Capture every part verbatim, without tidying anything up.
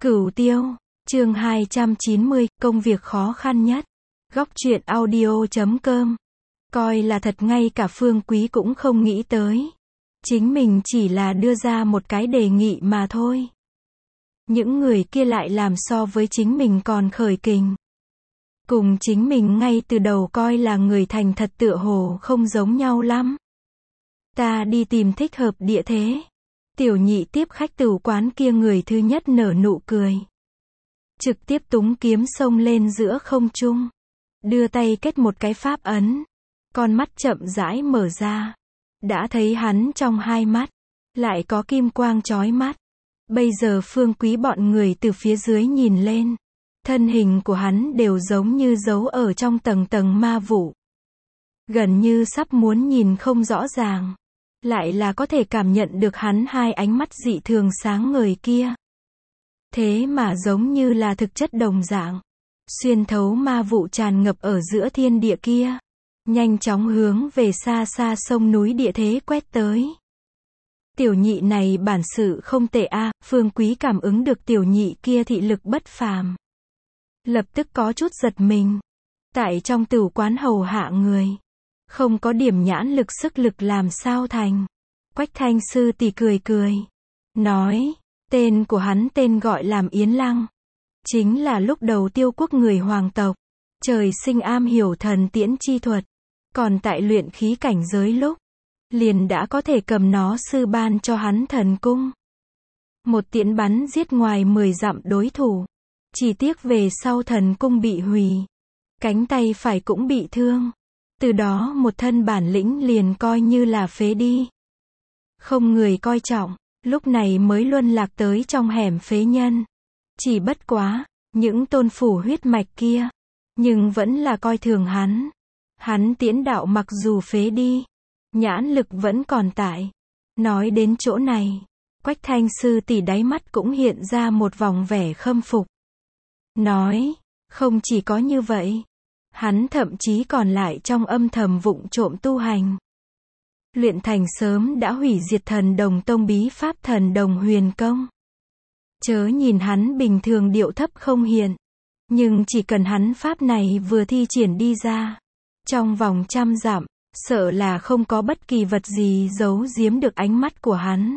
Cửu Tiêu, chương hai trăm chín mươi, công việc khó khăn nhất. Góc truyện audio chấm com. Coi là thật ngay cả Phương Quý cũng không nghĩ tới. Chính mình chỉ là đưa ra một cái đề nghị mà thôi. Những người kia lại làm so với chính mình còn khởi kình. Cùng chính mình ngay từ đầu coi là người thành thật tựa hồ không giống nhau lắm. Ta đi tìm thích hợp địa thế. Tiểu nhị tiếp khách tửu quán kia người thứ nhất nở nụ cười. Trực tiếp túng kiếm xông lên giữa không trung. Đưa tay kết một cái pháp ấn. Con mắt chậm rãi mở ra. Đã thấy hắn trong hai mắt. Lại có kim quang chói mắt. Bây giờ Phương Quý bọn người từ phía dưới nhìn lên. Thân hình của hắn đều giống như giấu ở trong tầng tầng ma vụ. Gần như sắp muốn nhìn không rõ ràng. Lại là có thể cảm nhận được hắn hai ánh mắt dị thường sáng ngời kia. Thế mà giống như là thực chất đồng dạng. Xuyên thấu ma vụ tràn ngập ở giữa thiên địa kia. Nhanh chóng hướng về xa xa sông núi địa thế quét tới. Tiểu nhị này bản sự không tệ a, Phương Quý cảm ứng được tiểu nhị kia thị lực bất phàm. Lập tức có chút giật mình. Tại trong tửu quán hầu hạ người. Không có điểm nhãn lực sức lực làm sao thành. Quách Thanh sư tỷ cười cười. Nói, tên của hắn tên gọi làm Yến Lăng. Chính là lúc đầu Tiêu quốc người hoàng tộc. Trời sinh am hiểu thần tiễn chi thuật. Còn tại luyện khí cảnh giới lúc. Liền đã có thể cầm nó sư ban cho hắn thần cung. Một tiễn bắn giết ngoài mười dặm đối thủ. Chỉ tiếc về sau thần cung bị hủy. Cánh tay phải cũng bị thương. Từ đó một thân bản lĩnh liền coi như là phế đi. Không người coi trọng, lúc này mới luân lạc tới trong hẻm phế nhân. Chỉ bất quá, những tôn phủ huyết mạch kia, nhưng vẫn là coi thường hắn. Hắn tiễn đạo mặc dù phế đi, nhãn lực vẫn còn tại. Nói đến chỗ này, Quách Thanh sư tỷ đáy mắt cũng hiện ra một vòng vẻ khâm phục. Nói, không chỉ có như vậy. Hắn thậm chí còn lại trong âm thầm vụng trộm tu hành. Luyện thành sớm đã hủy diệt thần đồng tông bí pháp thần đồng huyền công. Chớ nhìn hắn bình thường điệu thấp không hiện. Nhưng chỉ cần hắn pháp này vừa thi triển đi ra. Trong vòng trăm dặm, sợ là không có bất kỳ vật gì giấu giếm được ánh mắt của hắn.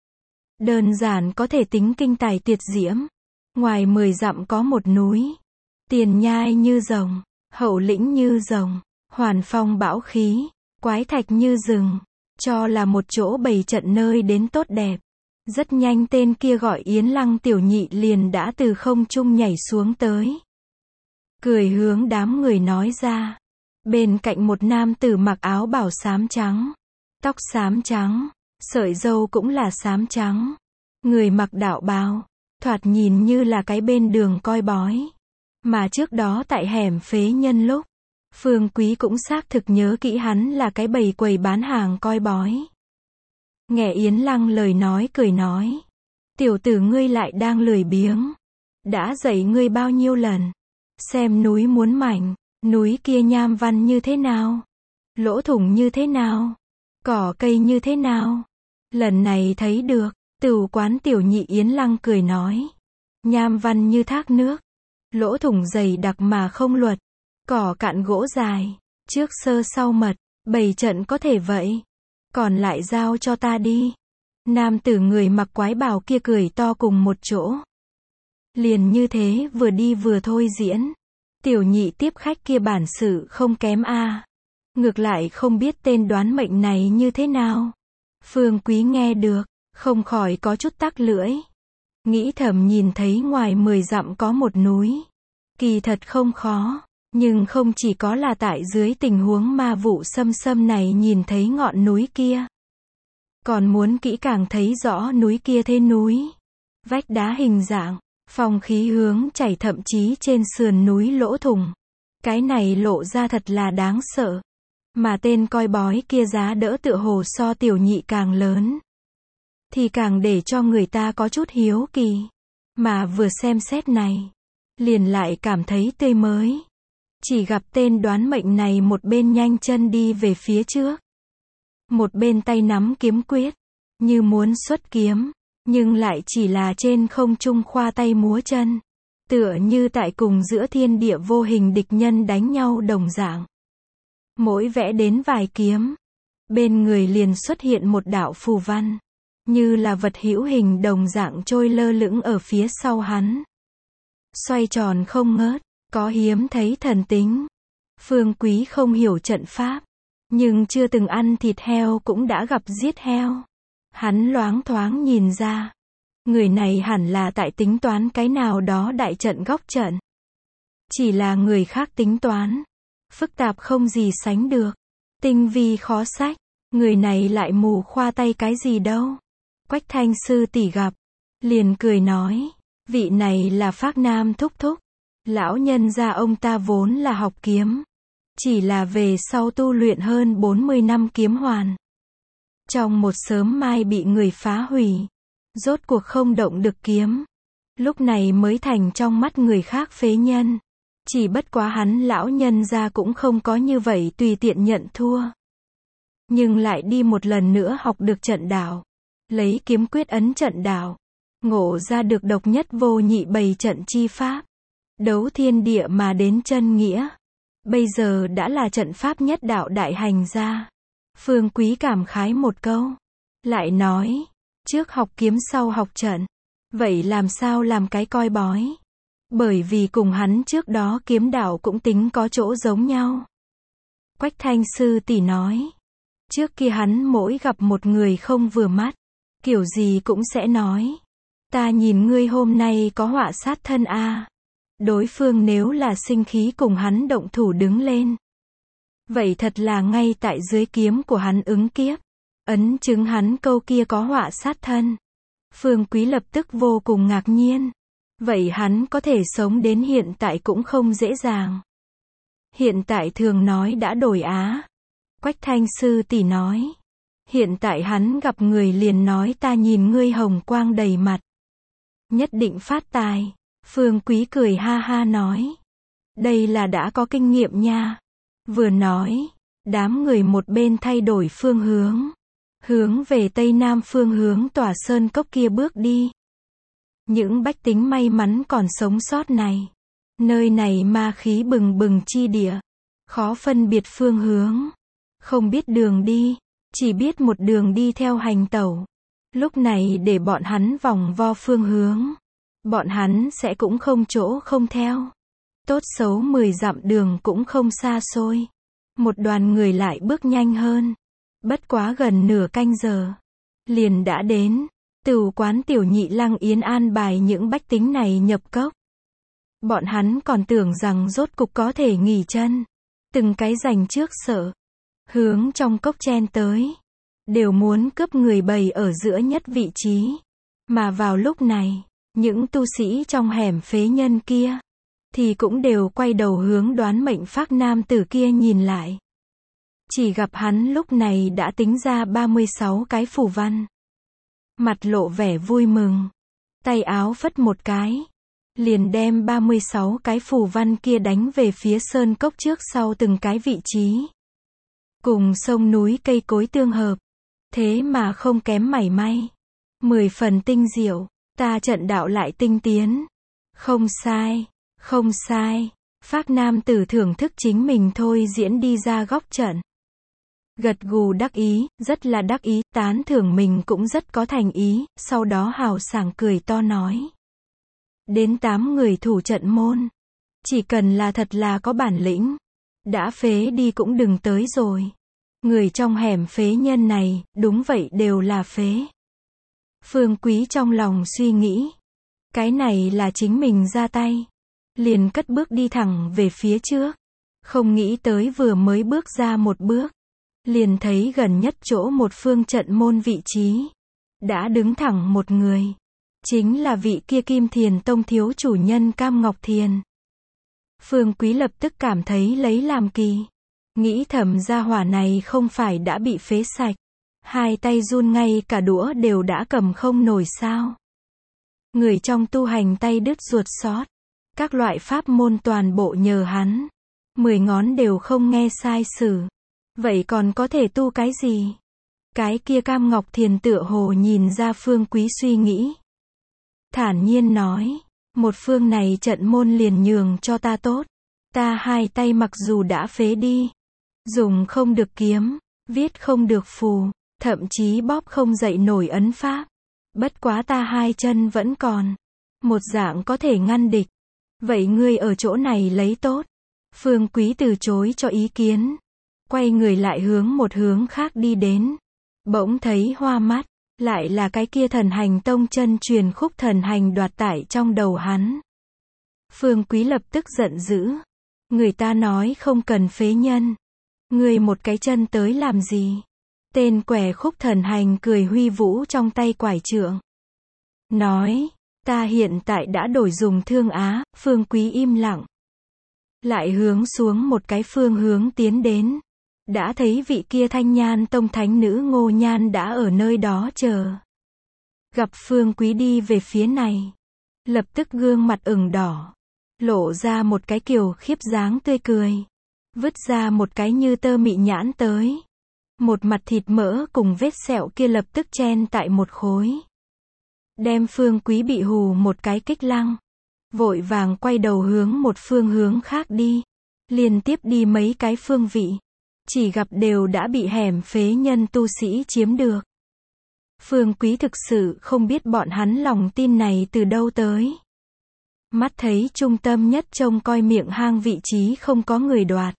Đơn giản có thể tính kinh tài tuyệt diễm. Ngoài mười dặm có một núi. Tiền nhai như rồng. Hậu lĩnh như rồng, hoàn phong bão khí, quái thạch như rừng, cho là một chỗ bày trận nơi đến tốt đẹp. Rất nhanh tên kia gọi Yến Lăng tiểu nhị liền đã từ không trung nhảy xuống tới. Cười hướng đám người nói ra. Bên cạnh một nam tử mặc áo bảo xám trắng, tóc xám trắng, sợi râu cũng là xám trắng. Người mặc đạo bào, thoạt nhìn như là cái bên đường coi bói. Mà trước đó tại hẻm phế nhân lúc, Phương Quý cũng xác thực nhớ kỹ hắn là cái bầy quầy bán hàng coi bói. Nghe Yến Lăng lời nói cười nói. Tiểu tử ngươi lại đang lười biếng. Đã dạy ngươi bao nhiêu lần. Xem núi muốn mảnh, núi kia nham văn như thế nào? Lỗ thủng như thế nào? Cỏ cây như thế nào? Lần này thấy được, tửu quán tiểu nhị Yến Lăng cười nói. Nham văn như thác nước. Lỗ thủng dày đặc mà không luật. Cỏ cạn gỗ dài. Trước sơ sau mật. Bày trận có thể vậy. Còn lại giao cho ta đi. Nam tử người mặc quái bào kia cười to cùng một chỗ. Liền như thế vừa đi vừa thôi diễn. Tiểu nhị tiếp khách kia bản sự không kém a. Ngược lại không biết tên đoán mệnh này như thế nào. Phương Quý nghe được. Không khỏi có chút tắc lưỡi. Nghĩ thầm nhìn thấy ngoài mười dặm có một núi. Kỳ thật không khó. Nhưng không chỉ có là tại dưới tình huống ma vụ xâm xâm này nhìn thấy ngọn núi kia. Còn muốn kỹ càng thấy rõ núi kia thế núi. Vách đá hình dạng, phong khí hướng chảy thậm chí trên sườn núi lỗ thủng. Cái này lộ ra thật là đáng sợ. Mà tên coi bói kia giá đỡ tựa hồ so tiểu nhị càng lớn. Thì càng để cho người ta có chút hiếu kỳ. Mà vừa xem xét này. Liền lại cảm thấy tươi mới. Chỉ gặp tên đoán mệnh này một bên nhanh chân đi về phía trước. Một bên tay nắm kiếm quyết. Như muốn xuất kiếm. nhưng lại chỉ là trên không trung khoa tay múa chân. Tựa như tại cùng giữa thiên địa vô hình địch nhân đánh nhau đồng dạng. Mỗi vẽ đến vài kiếm, bên người liền xuất hiện một đạo phù văn, như là vật hữu hình đồng dạng trôi lơ lửng ở phía sau hắn. Xoay tròn không ngớt, có hiếm thấy thần tính. Phương Quý không hiểu trận pháp, nhưng chưa từng ăn thịt heo cũng đã gặp giết heo. Hắn loáng thoáng nhìn ra, người này hẳn là tại tính toán cái nào đó đại trận góc trận. Chỉ là người khác tính toán, phức tạp không gì sánh được, tinh vi khó sách, người này lại mù khoa tay cái gì đâu. Quách Thanh sư tỷ gặp, liền cười nói, vị này là Phác Nam thúc thúc. Lão nhân gia ông ta vốn là học kiếm, chỉ là về sau tu luyện hơn bốn mươi năm kiếm hoàn. Trong một sớm mai bị người phá hủy, rốt cuộc không động được kiếm. Lúc này mới thành trong mắt người khác phế nhân. Chỉ bất quá hắn lão nhân gia cũng không có như vậy tùy tiện nhận thua. Nhưng lại đi một lần nữa học được trận đạo. Lấy kiếm quyết ấn trận đạo. Ngộ ra được độc nhất vô nhị bày trận chi pháp. Đấu thiên địa mà đến chân nghĩa. Bây giờ đã là trận pháp nhất đạo đại hành gia. Phương Quý cảm khái một câu. Lại nói, trước học kiếm sau học trận. Vậy làm sao làm cái coi bói? Bởi vì cùng hắn trước đó kiếm đạo cũng tính có chỗ giống nhau. Quách Thanh sư tỷ nói. Trước kia hắn mỗi gặp một người không vừa mắt, kiểu gì cũng sẽ nói. Ta nhìn ngươi hôm nay có họa sát thân a. À. Đối phương nếu là sinh khí cùng hắn động thủ đứng lên. Vậy thật là ngay tại dưới kiếm của hắn ứng kiếp. Ấn chứng hắn câu kia có họa sát thân. Phương Quý lập tức vô cùng ngạc nhiên. Vậy hắn có thể sống đến hiện tại cũng không dễ dàng. Hiện tại thường nói đã đổi á. Quách Thanh sư tỷ nói. Hiện tại hắn gặp người liền nói ta nhìn ngươi hồng quang đầy mặt. Nhất định phát tài. Phương Quý cười ha ha nói. Đây là đã có kinh nghiệm nha. Vừa nói, đám người một bên thay đổi phương hướng. Hướng về tây nam phương hướng tòa sơn cốc kia bước đi. Những bách tính may mắn còn sống sót này. Nơi này ma khí bừng bừng chi địa. Khó phân biệt phương hướng. Không biết đường đi. Chỉ biết một đường đi theo hành tẩu. Lúc này để bọn hắn vòng vo phương hướng. Bọn hắn sẽ cũng không chỗ không theo. Tốt xấu mười dặm đường cũng không xa xôi. Một đoàn người lại bước nhanh hơn. Bất quá gần nửa canh giờ. Liền đã đến. Tửu quán tiểu nhị Lăng Yến an bài những bách tính này nhập cốc. Bọn hắn còn tưởng rằng rốt cục có thể nghỉ chân. Từng cái giành trước sợ. Hướng trong cốc chen tới. Đều muốn cướp người bầy ở giữa nhất vị trí. Mà vào lúc này, những tu sĩ trong hẻm phế nhân kia, thì cũng đều quay đầu hướng đoán mệnh Phác Nam tử kia nhìn lại. Chỉ gặp hắn lúc này đã tính ra ba mươi sáu cái phù văn. Mặt lộ vẻ vui mừng. Tay áo phất một cái. Liền đem ba mươi sáu cái phù văn kia đánh về phía sơn cốc trước sau từng cái vị trí. Cùng sông núi cây cối tương hợp. Thế mà không kém mảy may. Mười phần tinh diệu. Ta trận đạo lại tinh tiến. Không sai. Không sai. Phác Nam tử thưởng thức chính mình thôi diễn đi ra góc trận. Gật gù đắc ý, rất là đắc ý, tán thưởng mình cũng rất có thành ý, sau đó hào sảng cười to nói. Đến tám người thủ trận môn. Chỉ cần là thật là có bản lĩnh. Đã phế đi cũng đừng tới rồi. Người trong hẻm phế nhân này, đúng vậy đều là phế. Phương Quý trong lòng suy nghĩ. Cái này là chính mình ra tay. Liền cất bước đi thẳng về phía trước. Không nghĩ tới vừa mới bước ra một bước. Liền thấy gần nhất chỗ một phương trận môn vị trí. Đã đứng thẳng một người. Chính là vị kia Kim Thiền Tông thiếu chủ nhân Cam Ngọc Thiền. Phương Quý lập tức cảm thấy lấy làm kỳ. Nghĩ thầm gia hỏa này không phải đã bị phế sạch. Hai tay run ngay cả đũa đều đã cầm không nổi sao. Người trong tu hành tay đứt ruột xót. Các loại pháp môn toàn bộ nhờ hắn. Mười ngón đều không nghe sai sử. Vậy còn có thể tu cái gì? Cái kia Cam Ngọc Thiền tựa hồ nhìn ra Phương Quý suy nghĩ. Thản nhiên nói, một phương này trận môn liền nhường cho ta tốt. Ta hai tay mặc dù đã phế đi, dùng không được kiếm, viết không được phù, thậm chí bóp không dậy nổi ấn pháp. Bất quá ta hai chân vẫn còn, một dạng có thể ngăn địch. Vậy ngươi ở chỗ này lấy tốt. Phương Quý từ chối cho ý kiến, quay người lại hướng một hướng khác đi đến. Bỗng thấy hoa mắt, lại là cái kia Thần Hành Tông chân truyền khúc thần hành đoạt tải trong đầu hắn. Phương Quý lập tức giận dữ. Người ta nói không cần phế nhân. Ngươi một cái chân tới làm gì? Tên quẻ khúc thần hành cười huy vũ trong tay quải trượng. Nói, ta hiện tại đã đổi dùng thương á. Phương Quý im lặng. Lại hướng xuống một cái phương hướng tiến đến. Đã thấy vị kia Thanh Nhan Tông thánh nữ Ngô Nhan đã ở nơi đó chờ. Gặp Phương Quý đi về phía này, lập tức gương mặt ửng đỏ, lộ ra một cái kiều khiếp dáng tươi cười, vứt ra một cái như tơ mị nhãn tới. Một mặt thịt mỡ cùng vết sẹo kia lập tức chen tại một khối. Đem Phương Quý bị hù một cái kích lăng, vội vàng quay đầu hướng một phương hướng khác đi. Liên tiếp đi mấy cái phương vị, chỉ gặp đều đã bị hẻm phế nhân tu sĩ chiếm được. Phương Quý thực sự không biết bọn hắn lòng tin này từ đâu tới. Mắt thấy trung tâm nhất trông coi miệng hang vị trí không có người đoạt.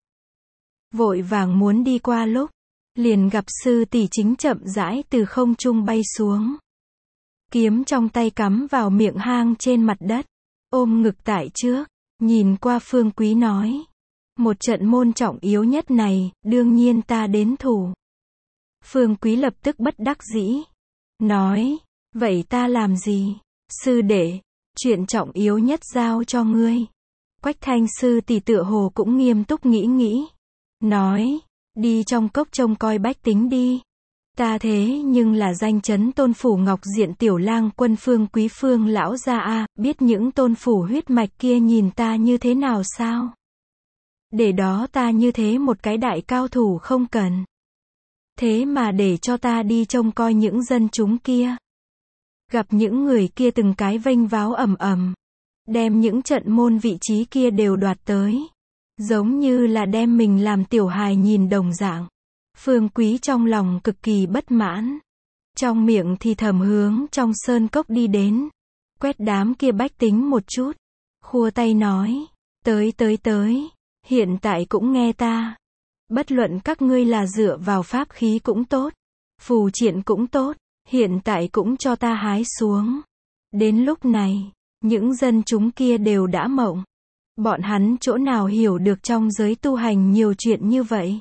Vội vàng muốn đi qua lúc, liền gặp sư tỷ chính chậm rãi từ không trung bay xuống. Kiếm trong tay cắm vào miệng hang trên mặt đất, ôm ngực tại trước, nhìn qua Phương Quý nói. Một trận môn trọng yếu nhất này, đương nhiên ta đến thủ. Phương Quý lập tức bất đắc dĩ. Nói, vậy ta làm gì? Sư đệ, chuyện trọng yếu nhất giao cho ngươi. Quách Thanh sư tỷ tựa hồ cũng nghiêm túc nghĩ nghĩ. Nói, đi trong cốc trông coi bách tính đi. Ta thế nhưng là danh chấn tôn phủ Ngọc Diện tiểu lang quân Phương Quý Phương lão gia a, biết những tôn phủ huyết mạch kia nhìn ta như thế nào sao? Để đó ta như thế một cái đại cao thủ không cần. Thế mà để cho ta đi trông coi những dân chúng kia. Gặp những người kia từng cái vênh váo ầm ầm, đem những trận môn vị trí kia đều đoạt tới. Giống như là đem mình làm tiểu hài nhìn đồng dạng. Phương Quý trong lòng cực kỳ bất mãn. Trong miệng thì thầm hướng trong sơn cốc đi đến. Quét đám kia bách tính một chút. Khua tay nói, tới tới tới. Hiện tại cũng nghe ta. Bất luận các ngươi là dựa vào pháp khí cũng tốt, phù triện cũng tốt, hiện tại cũng cho ta hái xuống. Đến lúc này, những dân chúng kia đều đã mộng. Bọn hắn chỗ nào hiểu được trong giới tu hành nhiều chuyện như vậy.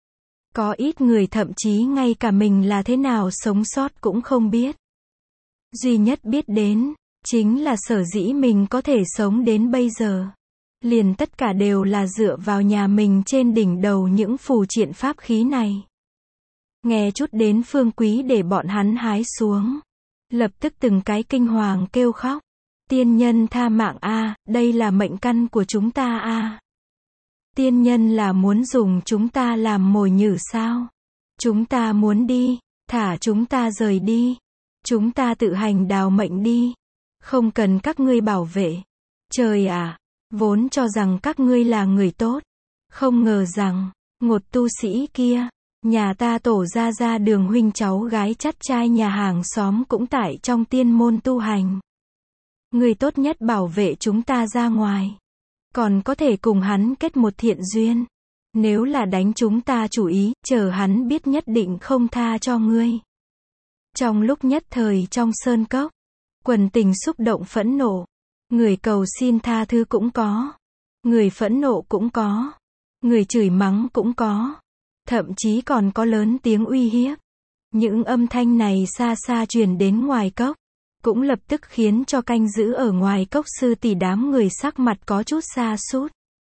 Có ít người thậm chí ngay cả mình là thế nào sống sót cũng không biết. Duy nhất biết đến, chính là sở dĩ mình có thể sống đến bây giờ. Liền tất cả đều là dựa vào nhà mình trên đỉnh đầu những phù triện pháp khí này. Nghe chút đến Phương Quý để bọn hắn hái xuống. Lập tức từng cái kinh hoàng kêu khóc. Tiên nhân tha mạng a, đây là mệnh căn của chúng ta a. Tiên nhân là muốn dùng chúng ta làm mồi nhử sao? Chúng ta muốn đi, thả chúng ta rời đi. Chúng ta tự hành đào mệnh đi. Không cần các ngươi bảo vệ. Trời à! Vốn cho rằng các ngươi là người tốt. Không ngờ rằng, ngột tu sĩ kia, nhà ta tổ ra ra đường huynh cháu gái chắt trai nhà hàng xóm cũng tại trong tiên môn tu hành. Người tốt nhất bảo vệ chúng ta ra ngoài. Còn có thể cùng hắn kết một thiện duyên. Nếu là đánh chúng ta chủ ý, chờ hắn biết nhất định không tha cho ngươi. Trong lúc nhất thời trong sơn cốc, quần tình xúc động phẫn nộ. Người cầu xin tha thứ cũng có. Người phẫn nộ cũng có. Người chửi mắng cũng có. Thậm chí còn có lớn tiếng uy hiếp. Những âm thanh này xa xa truyền đến ngoài cốc. Cũng lập tức khiến cho canh giữ ở ngoài cốc sư tỷ đám người sắc mặt có chút sa sút.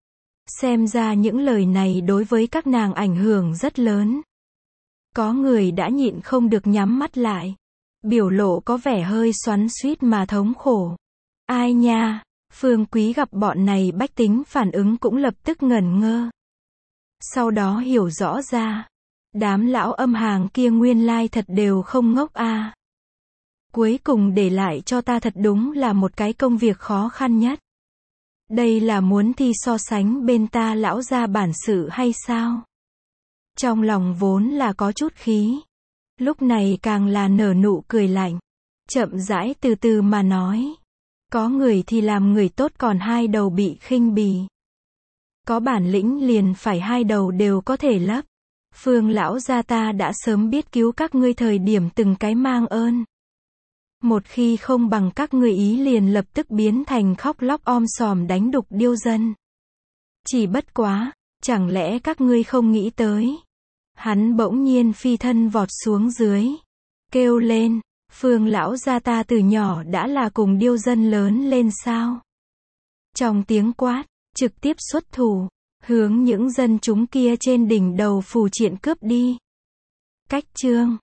Xem ra những lời này đối với các nàng ảnh hưởng rất lớn. Có người đã nhịn không được nhắm mắt lại. Biểu lộ có vẻ hơi xoắn xuýt mà thống khổ. Ai nha, Phương Quý gặp bọn này bách tính phản ứng cũng lập tức ngẩn ngơ. Sau đó hiểu rõ ra, Đám lão âm hàng kia nguyên lai thật đều không ngốc a. Cuối cùng để lại cho ta thật đúng là một cái công việc khó khăn nhất. Đây là muốn thi so sánh bên ta lão gia bản sự hay sao? Trong lòng vốn là có chút khí. Lúc này càng là nở nụ cười lạnh. Chậm rãi từ từ mà nói. Có người thì làm người tốt còn hai đầu bị khinh bỉ. Có bản lĩnh liền phải hai đầu đều có thể lấp. Phương lão gia ta đã sớm biết cứu các ngươi thời điểm từng cái mang ơn. Một khi không bằng các ngươi ý liền lập tức biến thành khóc lóc om sòm đánh đục điêu dân. Chỉ bất quá, chẳng lẽ các ngươi không nghĩ tới. Hắn bỗng nhiên phi thân vọt xuống dưới. Kêu lên, Phương lão gia ta từ nhỏ đã là cùng điêu dân lớn lên sao. Trong tiếng quát, trực tiếp xuất thủ, hướng những dân chúng kia trên đỉnh đầu phù triện cướp đi. Cách chương